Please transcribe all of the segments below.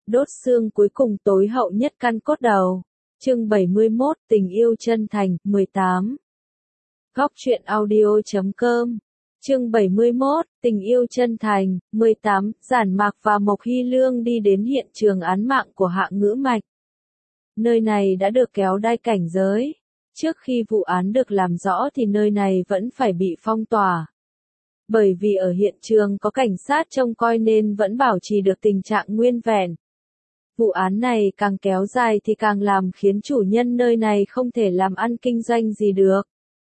Đốt xương cuối cùng tối hậu nhất căn cốt đầu. Chương 71, tình yêu chân thành, 18. Góc truyện audio.com. Chương 71, tình yêu chân thành, 18, Giản Mạc và Mộc Hy Lương đi đến hiện trường án mạng của Hạ Ngữ Mạch. Nơi này đã được kéo đai cảnh giới. Trước khi vụ án được làm rõ thì nơi này vẫn phải bị phong tỏa. Bởi vì ở hiện trường có cảnh sát trông coi nên vẫn bảo trì được tình trạng nguyên vẹn. Vụ án này càng kéo dài thì càng làm khiến chủ nhân nơi này không thể làm ăn kinh doanh gì được.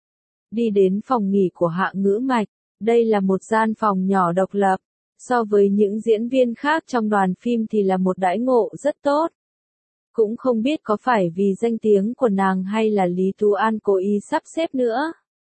Đi đến phòng nghỉ của Hạ Ngữ Mạch, đây là một gian phòng nhỏ độc lập, so với những diễn viên khác trong đoàn phim thì là một đãi ngộ rất tốt. Cũng không biết có phải vì danh tiếng của nàng hay là Lý Tú An cố ý sắp xếp nữa.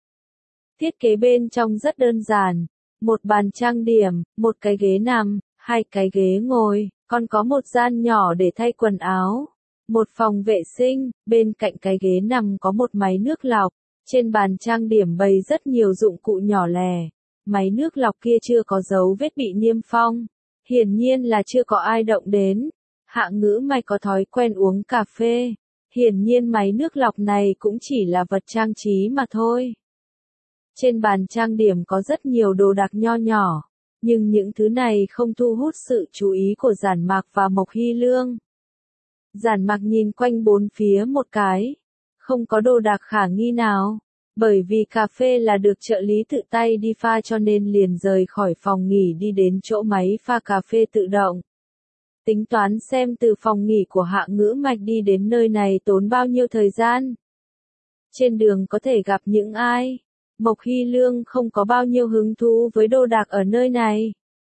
Thiết kế bên trong rất đơn giản, một bàn trang điểm, một cái ghế nằm, hai cái ghế ngồi, còn có một gian nhỏ để thay quần áo, một phòng vệ sinh, bên cạnh cái ghế nằm có một máy nước lọc, trên bàn trang điểm bày rất nhiều dụng cụ nhỏ lẻ, máy nước lọc kia chưa có dấu vết bị niêm phong, hiển nhiên là chưa có ai động đến. Hạ Ngữ Mạch có thói quen uống cà phê, hiển nhiên máy nước lọc này cũng chỉ là vật trang trí mà thôi. Trên bàn trang điểm có rất nhiều đồ đạc nho nhỏ, nhưng những thứ này không thu hút sự chú ý của Giản Mạc và Mộc Hy Lương. Giản Mạc nhìn quanh bốn phía một cái, không có đồ đạc khả nghi nào, bởi vì cà phê là được trợ lý tự tay đi pha cho nên liền rời khỏi phòng nghỉ đi đến chỗ máy pha cà phê tự động. Tính toán xem từ phòng nghỉ của Hạ Ngữ Mạch đi đến nơi này tốn bao nhiêu thời gian. Trên đường có thể gặp những ai. Mộc Hy Lương không có bao nhiêu hứng thú với đồ đạc ở nơi này.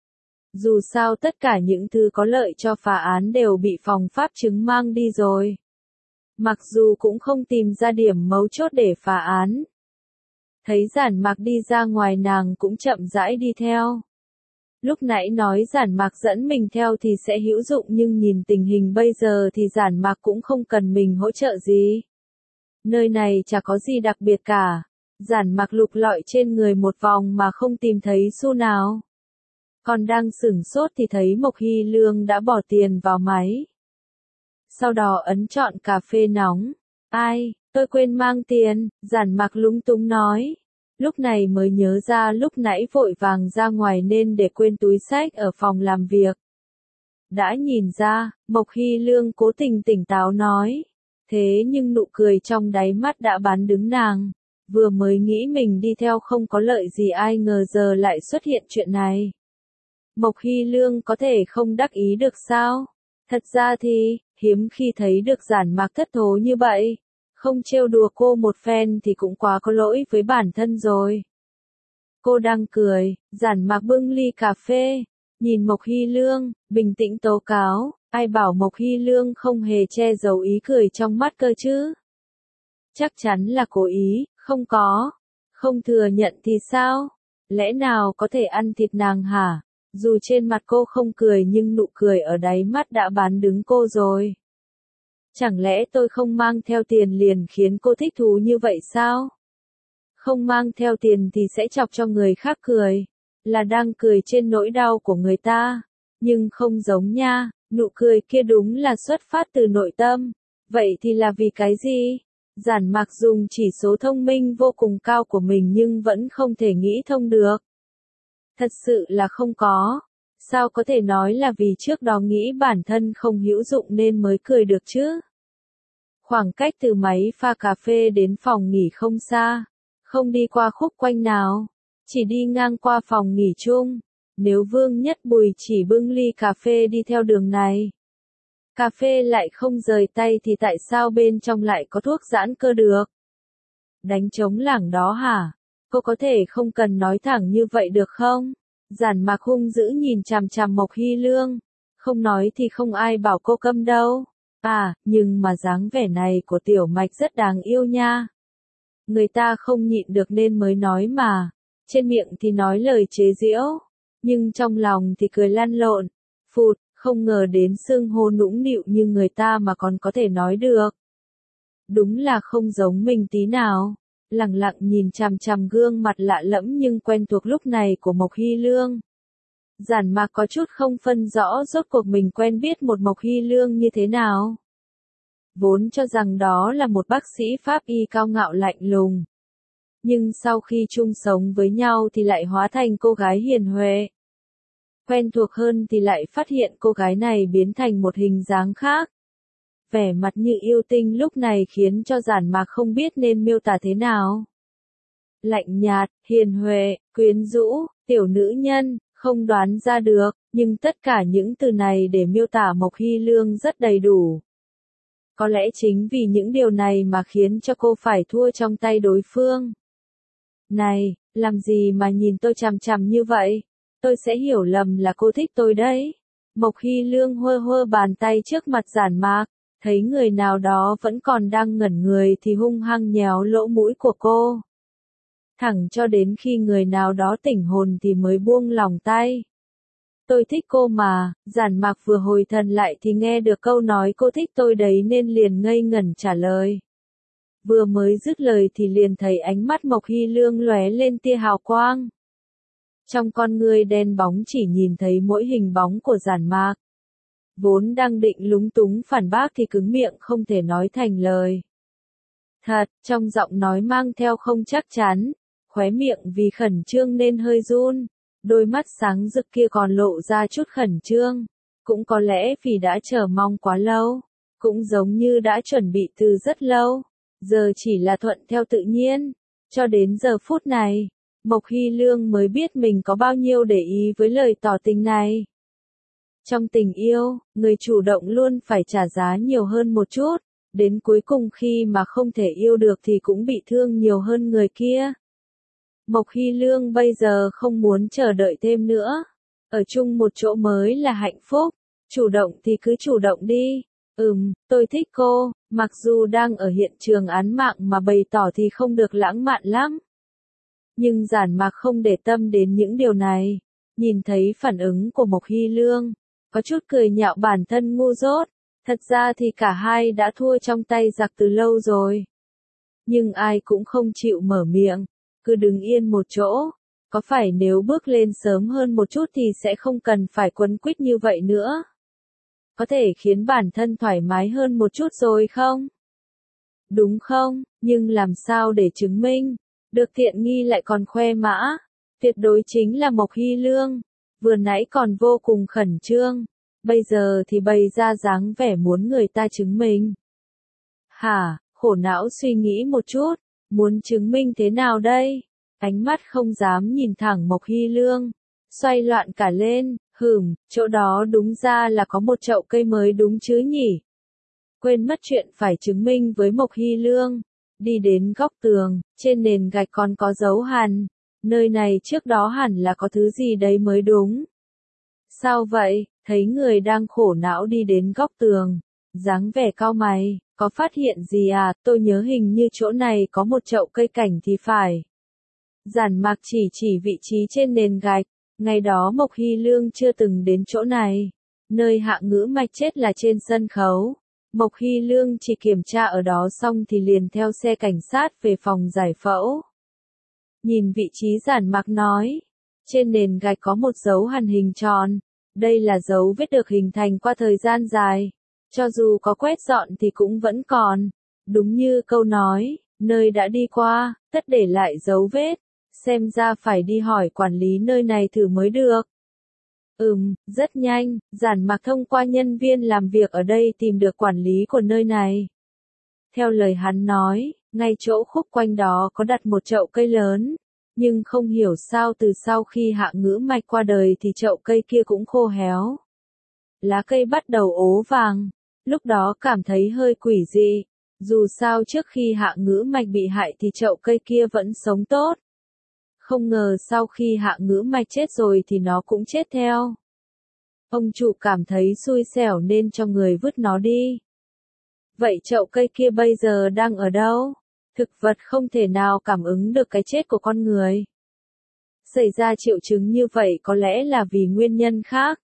Dù sao tất cả những thứ có lợi cho phá án đều bị phòng pháp chứng mang đi rồi. Mặc dù cũng không tìm ra điểm mấu chốt để phá án. Thấy Giản Mạc đi ra ngoài nàng cũng chậm rãi đi theo. Lúc nãy nói Giản Mạc dẫn mình theo thì sẽ hữu dụng nhưng nhìn tình hình bây giờ thì Giản Mạc cũng không cần mình hỗ trợ gì. Nơi này chả có gì đặc biệt cả. Giản Mạc lục lọi trên người một vòng mà không tìm thấy xu nào. Còn đang sửng sốt thì thấy Mộc Hy Lương đã bỏ tiền vào máy. Sau đó ấn chọn cà phê nóng. Ai, tôi quên mang tiền, Giản Mạc lúng túng nói. Lúc này mới nhớ ra lúc nãy vội vàng ra ngoài nên để quên túi xách ở phòng làm việc. Đã nhìn ra, Mộc Hy Lương cố tình tỉnh táo nói. Thế nhưng nụ cười trong đáy mắt đã bán đứng nàng. Vừa mới nghĩ mình đi theo không có lợi gì ai ngờ giờ lại xuất hiện chuyện này. Mộc Hy Lương có thể không đắc ý được sao? Thật ra thì, hiếm khi thấy được Giản Mạc thất thố như vậy. Không trêu đùa cô một phen thì cũng quá có lỗi với bản thân rồi. Cô đang cười, Giản Mạc bưng ly cà phê, nhìn Mộc Hy Lương, bình tĩnh tố cáo, ai bảo Mộc Hy Lương không hề che giấu ý cười trong mắt cơ chứ? Chắc chắn là cố ý, không có. Không thừa nhận thì sao? Lẽ nào có thể ăn thịt nàng hả? Dù trên mặt cô không cười nhưng nụ cười ở đáy mắt đã bán đứng cô rồi. Chẳng lẽ tôi không mang theo tiền liền khiến cô thích thú như vậy sao? Không mang theo tiền thì sẽ chọc cho người khác cười. Là đang cười trên nỗi đau của người ta. Nhưng không giống nha, nụ cười kia đúng là xuất phát từ nội tâm. Vậy thì là vì cái gì? Giản Mạc dùng chỉ số thông minh vô cùng cao của mình nhưng vẫn không thể nghĩ thông được. Thật sự là không có. Sao có thể nói là vì trước đó nghĩ bản thân không hữu dụng nên mới cười được chứ? Khoảng cách từ máy pha cà phê đến phòng nghỉ không xa. Không đi qua khúc quanh nào. Chỉ đi ngang qua phòng nghỉ chung. Nếu Vương Nhất Bùi chỉ bưng ly cà phê đi theo đường này. Cà phê lại không rời tay thì tại sao bên trong lại có thuốc giãn cơ được? Đánh trống lảng đó hả? Cô có thể không cần nói thẳng như vậy được không? Giản Mạc hung dữ nhìn chằm chằm Mộc Hy Lương. Không nói thì không ai bảo cô câm đâu. À, nhưng mà dáng vẻ này của Tiểu Mạch rất đáng yêu nha. Người ta không nhịn được nên mới nói mà. Trên miệng thì nói lời chế giễu. Nhưng trong lòng thì cười lăn lộn. Phụt. Không ngờ đến xưng hô nũng nịu như người ta mà còn có thể nói được. Đúng là không giống mình tí nào. Lẳng lặng nhìn chằm chằm gương mặt lạ lẫm nhưng quen thuộc lúc này của Mộc Hy Lương. Giản Mạc có chút không phân rõ rốt cuộc mình quen biết một Mộc Hy Lương như thế nào. Vốn cho rằng đó là một bác sĩ pháp y cao ngạo lạnh lùng. Nhưng sau khi chung sống với nhau thì lại hóa thành cô gái hiền huệ. Quen thuộc hơn thì lại phát hiện cô gái này biến thành một hình dáng khác. Vẻ mặt như yêu tinh lúc này khiến cho Giản Mạc không biết nên miêu tả thế nào. Lạnh nhạt, hiền huệ, quyến rũ, tiểu nữ nhân, không đoán ra được, nhưng tất cả những từ này để miêu tả Mộc Hy Lương rất đầy đủ. Có lẽ chính vì những điều này mà khiến cho cô phải thua trong tay đối phương. Này, làm gì mà nhìn tôi chằm chằm như vậy? Tôi sẽ hiểu lầm là cô thích tôi đấy. Mộc Hy Lương hơ hơ bàn tay trước mặt Giản Mạc, thấy người nào đó vẫn còn đang ngẩn người thì hung hăng nhéo lỗ mũi của cô. Thẳng cho đến khi người nào đó tỉnh hồn thì mới buông lòng tay. Tôi thích cô mà, Giản Mạc vừa hồi thần lại thì nghe được câu nói cô thích tôi đấy nên liền ngây ngẩn trả lời. Vừa mới dứt lời thì liền thấy ánh mắt Mộc Hy Lương lóe lên tia hào quang. Trong con ngươi đen bóng chỉ nhìn thấy mỗi hình bóng của Giản Mạc. Vốn đang định lúng túng phản bác thì cứng miệng không thể nói thành lời. Thật, trong giọng nói mang theo không chắc chắn, khóe miệng vì khẩn trương nên hơi run, đôi mắt sáng rực kia còn lộ ra chút khẩn trương, cũng có lẽ vì đã chờ mong quá lâu, cũng giống như đã chuẩn bị từ rất lâu, giờ chỉ là thuận theo tự nhiên, cho đến giờ phút này, Mộc Hy Lương mới biết mình có bao nhiêu để ý với lời tỏ tình này. Trong tình yêu, người chủ động luôn phải trả giá nhiều hơn một chút, đến cuối cùng khi mà không thể yêu được thì cũng bị thương nhiều hơn người kia. Mộc Hy Lương bây giờ không muốn chờ đợi thêm nữa. Ở chung một chỗ mới là hạnh phúc. Chủ động thì cứ chủ động đi. Tôi thích cô, mặc dù đang ở hiện trường án mạng mà bày tỏ thì không được lãng mạn lắm. Nhưng Giản Mạc không để tâm đến những điều này. Nhìn thấy phản ứng của Mộc Hy Lương, có chút cười nhạo bản thân ngu dốt. Thật ra thì cả hai đã thua trong tay giặc từ lâu rồi. Nhưng ai cũng không chịu mở miệng. Cứ đứng yên một chỗ, có phải nếu bước lên sớm hơn một chút thì sẽ không cần phải quấn quýt như vậy nữa? Có thể khiến bản thân thoải mái hơn một chút rồi không? Đúng không? Nhưng làm sao để chứng minh? Được tiện nghi lại còn khoe mã. Tuyệt đối chính là Mộc Hy Lương. Vừa nãy còn vô cùng khẩn trương. Bây giờ thì bày ra dáng vẻ muốn người ta chứng minh. Hả, khổ não suy nghĩ một chút. Muốn chứng minh thế nào đây? Ánh mắt không dám nhìn thẳng Mộc Hy Lương. Xoay loạn cả lên, chỗ đó đúng ra là có một chậu cây mới đúng chứ nhỉ? Quên mất chuyện phải chứng minh với Mộc Hy Lương. Đi đến góc tường, trên nền gạch còn có dấu hằn. Nơi này trước đó hẳn là có thứ gì đấy mới đúng. Sao vậy? Thấy người đang khổ não đi đến góc tường. Dáng vẻ cau mày, có phát hiện gì à? Tôi nhớ hình như chỗ này có một chậu cây cảnh thì phải. Giản Mạc chỉ vị trí trên nền gạch. Ngày đó Mộc Hy Lương chưa từng đến chỗ này. Nơi Hạ Ngữ Mạch chết là trên sân khấu. Mộc Hy Lương chỉ kiểm tra ở đó xong thì liền theo xe cảnh sát về phòng giải phẫu. Nhìn vị trí Giản Mạc nói. Trên nền gạch có một dấu hằn hình tròn. Đây là dấu vết được hình thành qua thời gian dài. Cho dù có quét dọn thì cũng vẫn còn. Đúng như câu nói, nơi đã đi qua, tất để lại dấu vết. Xem ra phải đi hỏi quản lý nơi này thử mới được. Rất nhanh, Giản Mạc thông qua nhân viên làm việc ở đây tìm được quản lý của nơi này. Theo lời hắn nói, ngay chỗ khúc quanh đó có đặt một chậu cây lớn. Nhưng không hiểu sao từ sau khi Hạ Ngữ Mạch qua đời thì chậu cây kia cũng khô héo. Lá cây bắt đầu ố vàng. Lúc đó cảm thấy hơi quỷ dị. Dù sao trước khi Hạ Ngữ Mạch bị hại thì chậu cây kia vẫn sống tốt. Không ngờ sau khi Hạ Ngữ Mạch chết rồi thì nó cũng chết theo. Ông chủ cảm thấy xui xẻo nên cho người vứt nó đi. Vậy chậu cây kia bây giờ đang ở đâu? Thực vật không thể nào cảm ứng được cái chết của con người. Xảy ra triệu chứng như vậy có lẽ là vì nguyên nhân khác.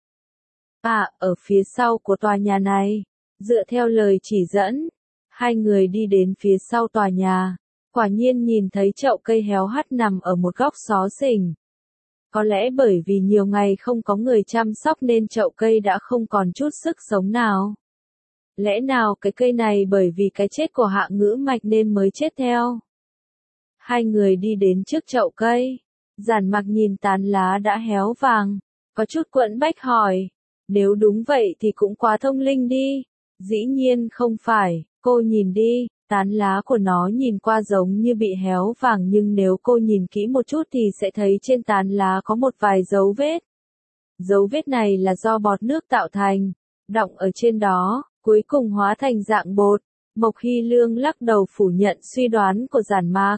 Ở phía sau của tòa nhà này, dựa theo lời chỉ dẫn, hai người đi đến phía sau tòa nhà. Quả nhiên nhìn thấy chậu cây héo hắt nằm ở một góc xó xỉnh. Có lẽ bởi vì nhiều ngày không có người chăm sóc nên chậu cây đã không còn chút sức sống nào. Lẽ nào cái cây này bởi vì cái chết của Hạ Ngữ Mạch nên mới chết theo? Hai người đi đến trước chậu cây. Giản Mặc nhìn tán lá đã héo vàng, có chút quẫn bách hỏi. Nếu đúng vậy thì cũng quá thông linh đi. Dĩ nhiên không phải, cô nhìn đi, tán lá của nó nhìn qua giống như bị héo vàng nhưng nếu cô nhìn kỹ một chút thì sẽ thấy trên tán lá có một vài dấu vết. Dấu vết này là do bọt nước tạo thành, đọng ở trên đó, cuối cùng hóa thành dạng bột. Mộc Hy Lương lắc đầu phủ nhận suy đoán của Giản Mặc.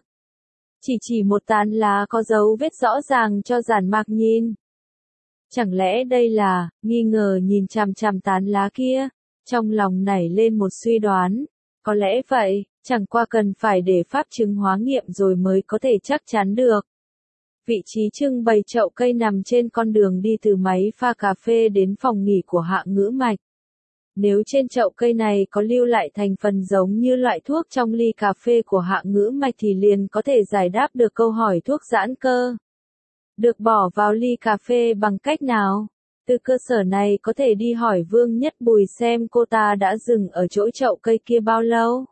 Chỉ một tán lá có dấu vết rõ ràng cho Giản Mặc nhìn. Chẳng lẽ đây là, nghi ngờ nhìn chằm chằm tán lá kia, trong lòng nảy lên một suy đoán. Có lẽ vậy, chẳng qua cần phải để pháp chứng hóa nghiệm rồi mới có thể chắc chắn được. Vị trí trưng bày chậu cây nằm trên con đường đi từ máy pha cà phê đến phòng nghỉ của Hạ Ngữ Mạch. Nếu trên chậu cây này có lưu lại thành phần giống như loại thuốc trong ly cà phê của Hạ Ngữ Mạch thì liền có thể giải đáp được câu hỏi thuốc giãn cơ được bỏ vào ly cà phê bằng cách nào. Từ cơ sở này có thể đi hỏi Vương Nhất Bùi xem cô ta đã dừng ở chỗ chậu cây kia bao lâu.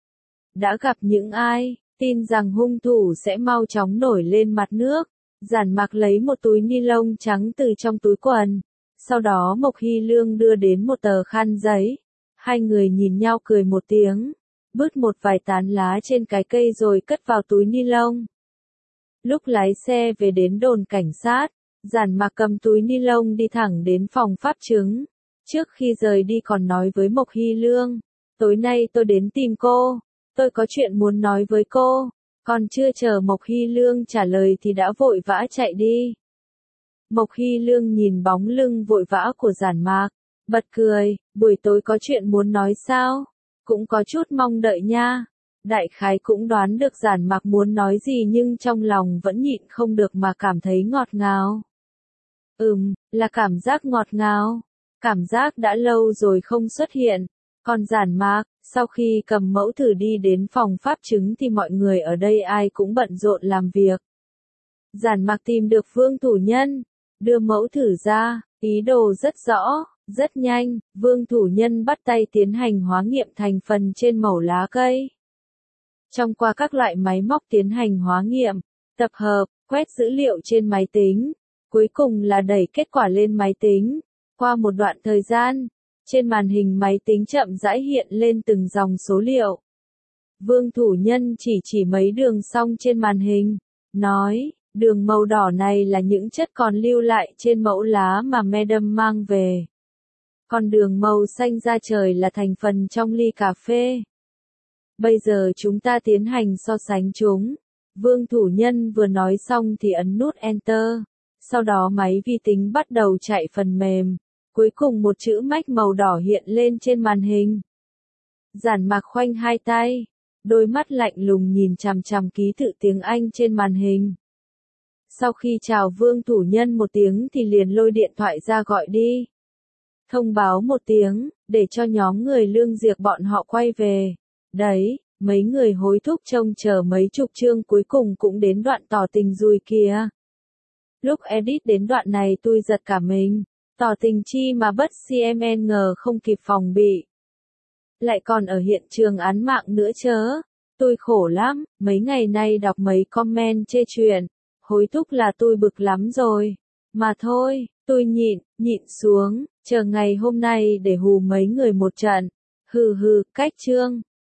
Đã gặp những ai, tin rằng hung thủ sẽ mau chóng nổi lên mặt nước. Giản Mặc lấy một túi ni lông trắng từ trong túi quần. Sau đó Mộc Hy Lương đưa đến một tờ khăn giấy. Hai người nhìn nhau cười một tiếng, bứt một vài tán lá trên cái cây rồi cất vào túi ni lông. Lúc lái xe về đến đồn cảnh sát, Giản Mặc cầm túi ni lông đi thẳng đến phòng pháp chứng. Trước khi rời đi còn nói với Mộc Hy Lương, tối nay tôi đến tìm cô, tôi có chuyện muốn nói với cô. Còn chưa chờ Mộc Hy Lương trả lời thì đã vội vã chạy đi. Mộc Hy Lương nhìn bóng lưng vội vã của Giản Mặc, bật cười, buổi tối có chuyện muốn nói sao? Cũng có chút mong đợi nha. Đại khái cũng đoán được Giản Mặc muốn nói gì nhưng trong lòng vẫn nhịn không được mà cảm thấy ngọt ngào. Là cảm giác ngọt ngào. Cảm giác đã lâu rồi không xuất hiện. Còn Giản Mặc, sau khi cầm mẫu thử đi đến phòng pháp chứng thì mọi người ở đây ai cũng bận rộn làm việc. Giản Mặc tìm được Vương Thủ Nhân, đưa mẫu thử ra, ý đồ rất rõ, rất nhanh, Vương Thủ Nhân bắt tay tiến hành hóa nghiệm thành phần trên mẩu lá cây. Trong qua các loại máy móc tiến hành hóa nghiệm, tập hợp, quét dữ liệu trên máy tính, cuối cùng là đẩy kết quả lên máy tính. Qua một đoạn thời gian, trên màn hình máy tính chậm rãi hiện lên từng dòng số liệu. Vương Thủ Nhân chỉ mấy đường xong trên màn hình, nói, đường màu đỏ này là những chất còn lưu lại trên mẫu lá mà Madam mang về. Còn đường màu xanh da trời là thành phần trong ly cà phê. Bây giờ chúng ta tiến hành so sánh chúng. Vương Thủ Nhân vừa nói xong thì ấn nút Enter. Sau đó máy vi tính bắt đầu chạy phần mềm. Cuối cùng một chữ mách màu đỏ hiện lên trên màn hình. Giản Mặc khoanh hai tay, đôi mắt lạnh lùng nhìn chằm chằm ký tự tiếng Anh trên màn hình. Sau khi chào Vương Thủ Nhân một tiếng thì liền lôi điện thoại ra gọi đi. Thông báo một tiếng, để cho nhóm người Lương Diệp bọn họ quay về. Đấy, mấy người hối thúc trông chờ mấy chục chương cuối cùng cũng đến đoạn tỏ tình rồi kìa. Lúc edit đến đoạn này tôi giật cả mình. Tỏ tình chi mà bất CMN ngờ không kịp phòng bị. Lại còn ở hiện trường án mạng nữa chớ. Tôi khổ lắm, mấy ngày nay đọc mấy comment chê chuyện. Hối thúc là tôi bực lắm rồi. Mà thôi, tôi nhịn xuống, chờ ngày hôm nay để hù mấy người một trận. Hừ, cách chương.